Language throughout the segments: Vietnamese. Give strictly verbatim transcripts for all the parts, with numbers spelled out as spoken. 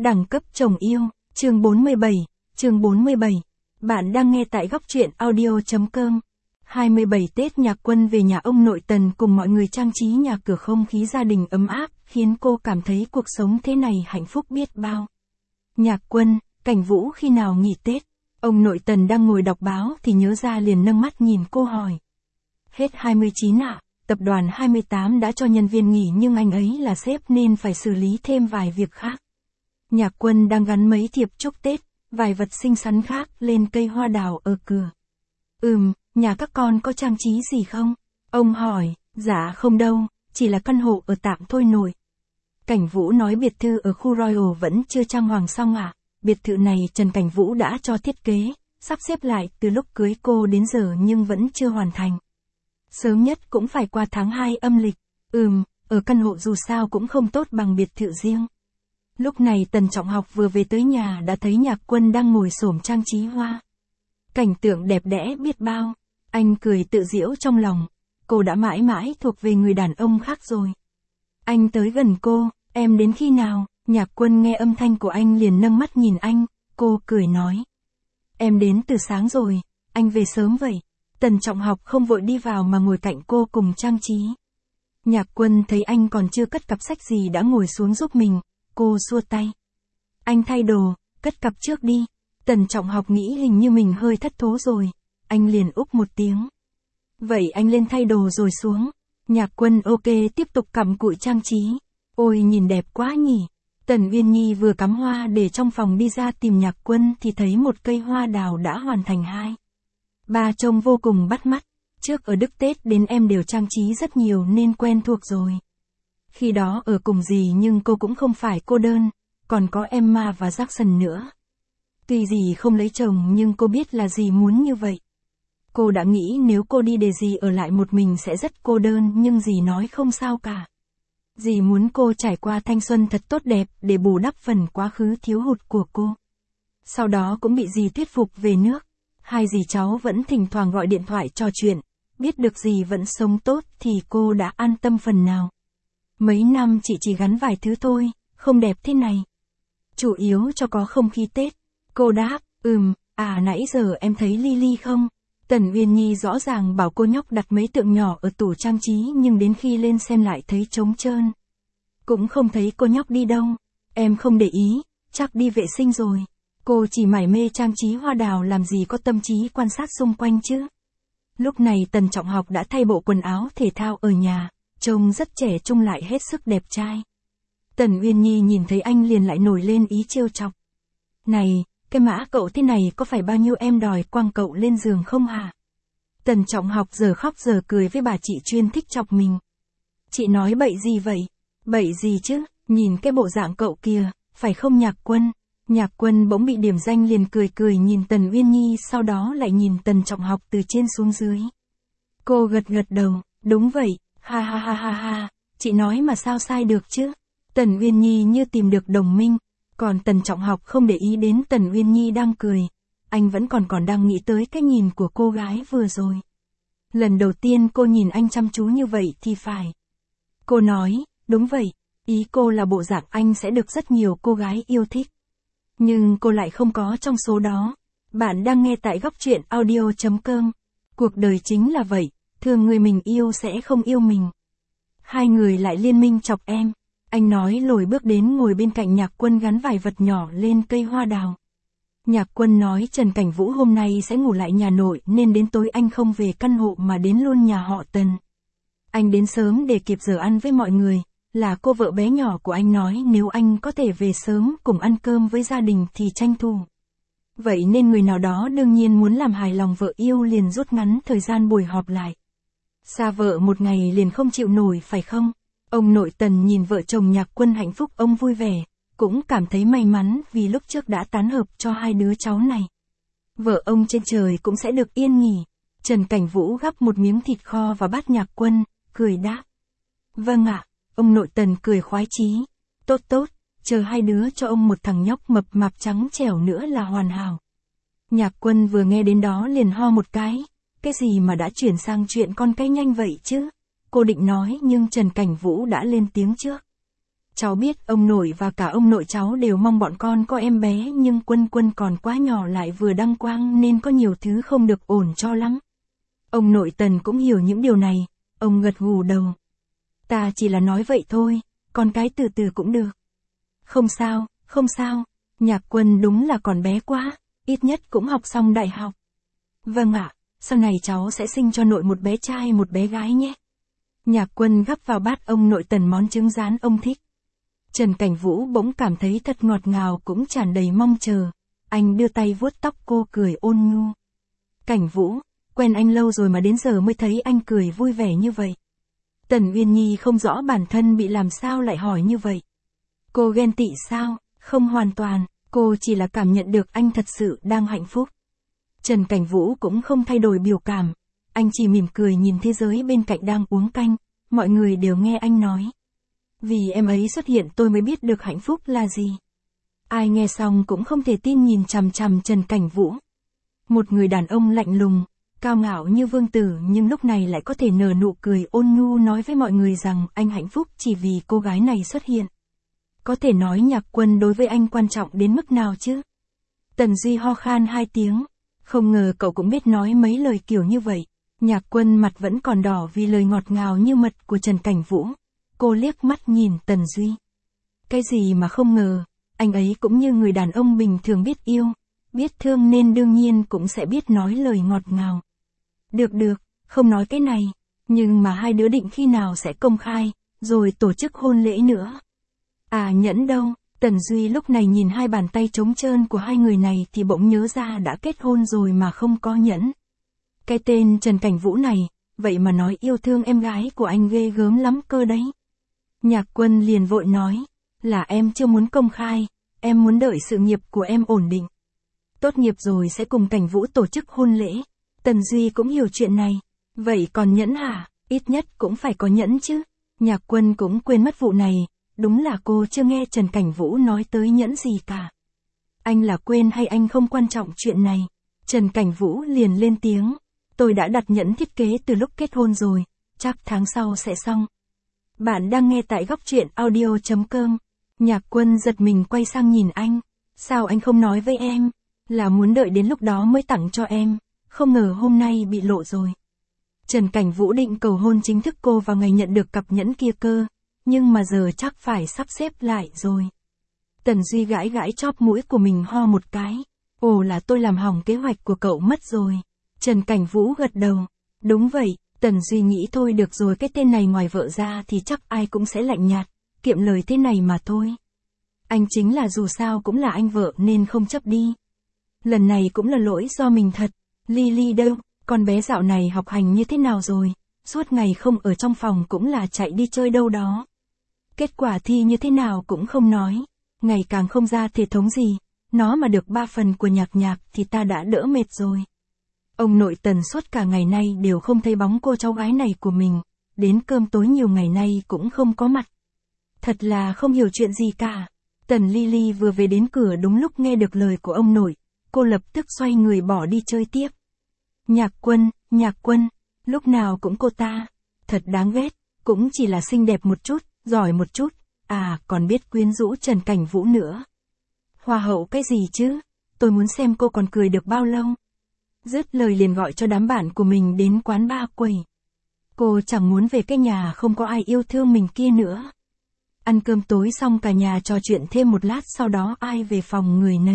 Đẳng cấp chồng yêu, chương bốn mươi bảy, chương bốn mươi bảy. Bạn đang nghe tại góc truyện audio chấm com. hai mươi bảy Tết Nhạc Quân về nhà ông nội Tần cùng mọi người trang trí nhà cửa, không khí gia đình ấm áp, khiến cô cảm thấy cuộc sống thế này hạnh phúc biết bao. Nhạc Quân, Cảnh Vũ khi nào nghỉ Tết? Ông nội Tần đang ngồi đọc báo thì nhớ ra liền nâng mắt nhìn cô hỏi. Hết hai mươi chín ạ, à, tập đoàn hai mươi tám đã cho nhân viên nghỉ nhưng anh ấy là sếp nên phải xử lý thêm vài việc khác. Nhạc Quân đang gắn mấy thiệp chúc Tết, vài vật xinh xắn khác lên cây hoa đào ở cửa. Ừm, nhà các con có trang trí gì không? Ông hỏi. Dạ không đâu, chỉ là căn hộ ở tạm thôi nội. Cảnh Vũ nói biệt thự ở khu Royal vẫn chưa trang hoàng xong ạ. À? Biệt thự này Trần Cảnh Vũ đã cho thiết kế, sắp xếp lại từ lúc cưới cô đến giờ nhưng vẫn chưa hoàn thành. Sớm nhất cũng phải qua tháng hai âm lịch. Ừm, ở căn hộ dù sao cũng không tốt bằng biệt thự riêng. Lúc này Tần Trọng Học vừa về tới nhà đã thấy Nhạc Quân đang ngồi xổm trang trí hoa. Cảnh tượng đẹp đẽ biết bao. Anh cười tự giễu trong lòng. Cô đã mãi mãi thuộc về người đàn ông khác rồi. Anh tới gần cô. Em đến khi nào? Nhạc Quân nghe âm thanh của anh liền nâng mắt nhìn anh. Cô cười nói. Em đến từ sáng rồi. Anh về sớm vậy. Tần Trọng Học không vội đi vào mà ngồi cạnh cô cùng trang trí. Nhạc Quân thấy anh còn chưa cất cặp sách gì đã ngồi xuống giúp mình. Cô xua tay. Anh thay đồ, cất cặp trước đi. Tần Trọng Học nghĩ hình như mình hơi thất thố rồi. Anh liền úp một tiếng. Vậy anh lên thay đồ rồi xuống. Nhạc Quân ok tiếp tục cặm cụi trang trí. Ôi nhìn đẹp quá nhỉ. Tần Uyên Nhi vừa cắm hoa để trong phòng đi ra tìm Nhạc Quân thì thấy một cây hoa đào đã hoàn thành hai. Ba trông vô cùng bắt mắt. Trước ở Đức Tết đến em đều trang trí rất nhiều nên quen thuộc rồi. Khi đó ở cùng dì nhưng cô cũng không phải cô đơn, còn có Emma và Jackson nữa. Tuy dì không lấy chồng nhưng cô biết là dì muốn như vậy. Cô đã nghĩ nếu cô đi để dì ở lại một mình sẽ rất cô đơn nhưng dì nói không sao cả. Dì muốn cô trải qua thanh xuân thật tốt đẹp để bù đắp phần quá khứ thiếu hụt của cô. Sau đó cũng bị dì thuyết phục về nước. Hai dì cháu vẫn thỉnh thoảng gọi điện thoại trò chuyện. Biết được dì vẫn sống tốt thì cô đã an tâm phần nào. Mấy năm chị chỉ gắn vài thứ thôi, không đẹp thế này. Chủ yếu cho có không khí Tết. Cô đáp, ừm, à nãy giờ em thấy Lily không? Tần Uyên Nhi rõ ràng bảo cô nhóc đặt mấy tượng nhỏ ở tủ trang trí nhưng đến khi lên xem lại thấy trống trơn. Cũng không thấy cô nhóc đi đâu. Em không để ý, chắc đi vệ sinh rồi. Cô chỉ mải mê trang trí hoa đào làm gì có tâm trí quan sát xung quanh chứ. Lúc này Tần Trọng Học đã thay bộ quần áo thể thao ở nhà. Trông rất trẻ trung lại hết sức đẹp trai. Tần Uyên Nhi nhìn thấy anh liền lại nổi lên ý trêu chọc. Này, cái mã cậu thế này có phải bao nhiêu em đòi quăng cậu lên giường không hả? Tần Trọng Học giờ khóc giờ cười với bà chị chuyên thích chọc mình. Chị nói bậy gì vậy? Bậy gì chứ, nhìn cái bộ dạng cậu kìa, phải không Nhạc Quân? Nhạc Quân bỗng bị điểm danh liền cười cười nhìn Tần Uyên Nhi sau đó lại nhìn Tần Trọng Học từ trên xuống dưới. Cô gật gật đầu, đúng vậy. Ha ha ha ha ha, chị nói mà sao sai được chứ. Tần Uyên Nhi như tìm được đồng minh, còn Tần Trọng Học không để ý đến Tần Uyên Nhi đang cười. Anh vẫn còn còn đang nghĩ tới cái nhìn của cô gái vừa rồi. Lần đầu tiên cô nhìn anh chăm chú như vậy thì phải. Cô nói, đúng vậy, ý cô là bộ dạng anh sẽ được rất nhiều cô gái yêu thích. Nhưng cô lại không có trong số đó. Bạn đang nghe tại góc truyện audio chấm com. Cuộc đời chính là vậy. Thường người mình yêu sẽ không yêu mình. Hai người lại liên minh chọc em. Anh nói lồi bước đến ngồi bên cạnh Nhạc Quân gắn vài vật nhỏ lên cây hoa đào. Nhạc Quân nói Trần Cảnh Vũ hôm nay sẽ ngủ lại nhà nội nên đến tối anh không về căn hộ mà đến luôn nhà họ Tần. Anh đến sớm để kịp giờ ăn với mọi người. Là cô vợ bé nhỏ của anh nói nếu anh có thể về sớm cùng ăn cơm với gia đình thì tranh thủ. Vậy nên người nào đó đương nhiên muốn làm hài lòng vợ yêu liền rút ngắn thời gian buổi họp lại. Xa vợ một ngày liền không chịu nổi phải không? Ông nội Tần nhìn vợ chồng Nhạc Quân hạnh phúc ông vui vẻ, cũng cảm thấy may mắn vì lúc trước đã tán hợp cho hai đứa cháu này. Vợ ông trên trời cũng sẽ được yên nghỉ. Trần Cảnh Vũ gắp một miếng thịt kho vào bát Nhạc Quân, cười đáp. Vâng ạ, ông nội Tần cười khoái chí. Tốt tốt, chờ hai đứa cho ông một thằng nhóc mập mạp trắng trẻo nữa là hoàn hảo. Nhạc Quân vừa nghe đến đó liền ho một cái. Cái gì mà đã chuyển sang chuyện con cái nhanh vậy chứ? Cô định nói nhưng Trần Cảnh Vũ đã lên tiếng trước. Cháu biết ông nội và cả ông nội cháu đều mong bọn con có em bé, nhưng Quân Quân còn quá nhỏ lại vừa đăng quang nên có nhiều thứ không được ổn cho lắm. Ông nội Tần cũng hiểu những điều này, ông gật gù đầu. Ta chỉ là nói vậy thôi, con cái từ từ cũng được. Không sao, không sao, Nhạc Quân đúng là còn bé quá, ít nhất cũng học xong đại học. Vâng ạ, sau này cháu sẽ sinh cho nội một bé trai một bé gái nhé. Nhạc Quân gắp vào bát ông nội Tần món trứng rán ông thích. Trần Cảnh Vũ bỗng cảm thấy thật ngọt ngào cũng tràn đầy mong chờ. Anh đưa tay vuốt tóc cô cười ôn nhu. Cảnh Vũ, quen anh lâu rồi mà đến giờ mới thấy anh cười vui vẻ như vậy. Tần Uyên Nhi không rõ bản thân bị làm sao lại hỏi như vậy. Cô ghen tị sao? Không hoàn toàn, cô chỉ là cảm nhận được anh thật sự đang hạnh phúc. Trần Cảnh Vũ cũng không thay đổi biểu cảm. Anh chỉ mỉm cười nhìn thế giới bên cạnh đang uống canh. Mọi người đều nghe anh nói. Vì em ấy xuất hiện tôi mới biết được hạnh phúc là gì. Ai nghe xong cũng không thể tin nhìn chằm chằm Trần Cảnh Vũ. Một người đàn ông lạnh lùng, cao ngạo như vương tử nhưng lúc này lại có thể nở nụ cười ôn nhu nói với mọi người rằng anh hạnh phúc chỉ vì cô gái này xuất hiện. Có thể nói Nhạc Quân đối với anh quan trọng đến mức nào chứ? Tần Duy ho khan hai tiếng. Không ngờ cậu cũng biết nói mấy lời kiểu như vậy. Nhạc Quân mặt vẫn còn đỏ vì lời ngọt ngào như mật của Trần Cảnh Vũ. Cô liếc mắt nhìn Tần Duy. Cái gì mà không ngờ, anh ấy cũng như người đàn ông bình thường biết yêu, biết thương nên đương nhiên cũng sẽ biết nói lời ngọt ngào. Được được, không nói cái này, nhưng mà hai đứa định khi nào sẽ công khai, rồi tổ chức hôn lễ nữa. À nhẫn đâu, Tần Duy lúc này nhìn hai bàn tay trống trơn của hai người này thì bỗng nhớ ra đã kết hôn rồi mà không có nhẫn. Cái tên Trần Cảnh Vũ này, vậy mà nói yêu thương em gái của anh ghê gớm lắm cơ đấy. Nhạc Quân liền vội nói, là em chưa muốn công khai, em muốn đợi sự nghiệp của em ổn định. Tốt nghiệp rồi sẽ cùng Cảnh Vũ tổ chức hôn lễ. Tần Duy cũng hiểu chuyện này. Vậy còn nhẫn hả? Ít nhất cũng phải có nhẫn chứ. Nhạc Quân cũng quên mất vụ này. Đúng là cô chưa nghe Trần Cảnh Vũ nói tới nhẫn gì cả. Anh là quên hay anh không quan trọng chuyện này? Trần Cảnh Vũ liền lên tiếng. Tôi đã đặt nhẫn thiết kế từ lúc kết hôn rồi. Chắc tháng sau sẽ xong. Bạn đang nghe tại góc truyện audio chấm com. Nhạc Quân giật mình quay sang nhìn anh. Sao anh không nói với em? Là muốn đợi đến lúc đó mới tặng cho em. Không ngờ hôm nay bị lộ rồi. Trần Cảnh Vũ định cầu hôn chính thức cô vào ngày nhận được cặp nhẫn kia cơ. Nhưng mà giờ chắc phải sắp xếp lại rồi. Tần Duy gãi gãi chóp mũi của mình ho một cái. Ồ là tôi làm hỏng kế hoạch của cậu mất rồi. Trần Cảnh Vũ gật đầu. Đúng vậy, Tần Duy nghĩ thôi được rồi, cái tên này ngoài vợ ra thì chắc ai cũng sẽ lạnh nhạt. Kiệm lời thế này mà thôi. Anh chính là dù sao cũng là anh vợ nên không chấp đi. Lần này cũng là lỗi do mình thật. Lily đâu, con bé dạo này học hành như thế nào rồi? Suốt ngày không ở trong phòng cũng là chạy đi chơi đâu đó. Kết quả thi như thế nào cũng không nói. Ngày càng không ra thể thống gì. Nó mà được ba phần của Nhạc Nhạc thì ta đã đỡ mệt rồi. Ông nội Tần suốt cả ngày nay đều không thấy bóng cô cháu gái này của mình. Đến cơm tối nhiều ngày nay cũng không có mặt. Thật là không hiểu chuyện gì cả. Tần Lily vừa về đến cửa đúng lúc nghe được lời của ông nội. Cô lập tức xoay người bỏ đi chơi tiếp. Nhạc Quân, Nhạc Quân, lúc nào cũng cô ta. Thật đáng ghét, cũng chỉ là xinh đẹp một chút, giỏi một chút. À, còn biết quyến rũ Trần Cảnh Vũ nữa. Hoa hậu cái gì chứ? Tôi muốn xem cô còn cười được bao lâu. Dứt lời liền gọi cho đám bạn của mình đến quán bar quầy. Cô chẳng muốn về cái nhà không có ai yêu thương mình kia nữa. Ăn cơm tối xong cả nhà trò chuyện thêm một lát, sau đó ai về phòng người nấy.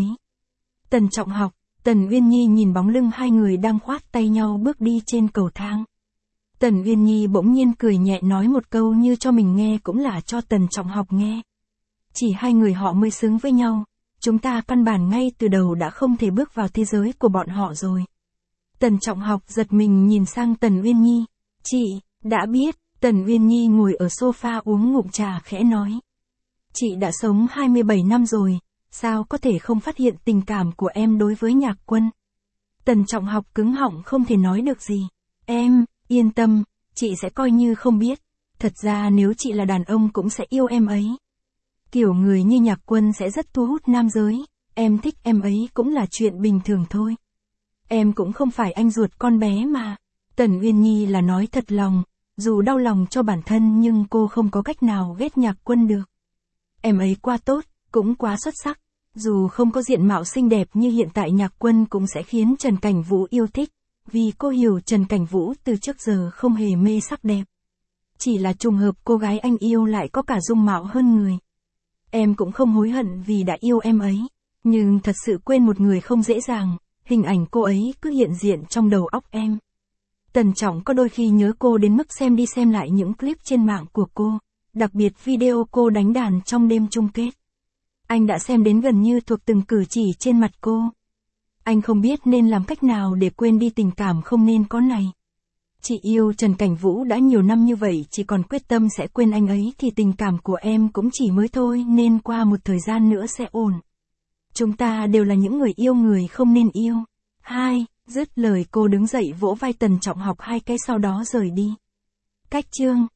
Tần Trọng Học, Tần Uyên Nhi nhìn bóng lưng hai người đang khoác tay nhau bước đi trên cầu thang. Tần Uyên Nhi bỗng nhiên cười nhẹ nói một câu như cho mình nghe cũng là cho Tần Trọng Học nghe. Chỉ hai người họ mới xứng với nhau, chúng ta căn bản ngay từ đầu đã không thể bước vào thế giới của bọn họ rồi. Tần Trọng Học giật mình nhìn sang Tần Uyên Nhi. Chị, đã biết. Tần Uyên Nhi ngồi ở sofa uống ngụm trà khẽ nói. Chị đã sống hai mươi bảy năm rồi, sao có thể không phát hiện tình cảm của em đối với Nhạc Quân? Tần Trọng Học cứng họng không thể nói được gì. Em, yên tâm, chị sẽ coi như không biết. Thật ra nếu chị là đàn ông cũng sẽ yêu em ấy. Kiểu người như Nhạc Quân sẽ rất thu hút nam giới, em thích em ấy cũng là chuyện bình thường thôi. Em cũng không phải anh ruột con bé mà. Tần Uyên Nhi là nói thật lòng. Dù đau lòng cho bản thân nhưng cô không có cách nào ghét Nhạc Quân được. Em ấy quá tốt, cũng quá xuất sắc. Dù không có diện mạo xinh đẹp như hiện tại Nhạc Quân cũng sẽ khiến Trần Cảnh Vũ yêu thích, vì cô hiểu Trần Cảnh Vũ từ trước giờ không hề mê sắc đẹp. Chỉ là trùng hợp cô gái anh yêu lại có cả dung mạo hơn người. Em cũng không hối hận vì đã yêu em ấy, nhưng thật sự quên một người không dễ dàng, hình ảnh cô ấy cứ hiện diện trong đầu óc em. Tần Trọng có đôi khi nhớ cô đến mức xem đi xem lại những clip trên mạng của cô, đặc biệt video cô đánh đàn trong đêm chung kết. Anh đã xem đến gần như thuộc từng cử chỉ trên mặt cô. Anh không biết nên làm cách nào để quên đi tình cảm không nên có này. Chị yêu Trần Cảnh Vũ đã nhiều năm như vậy, chỉ còn quyết tâm sẽ quên anh ấy thì tình cảm của em cũng chỉ mới thôi, nên qua một thời gian nữa sẽ ổn. Chúng ta đều là những người yêu người không nên yêu. Hai, dứt lời cô đứng dậy vỗ vai Tần Trọng học hai cái sau đó rời đi. Cách chương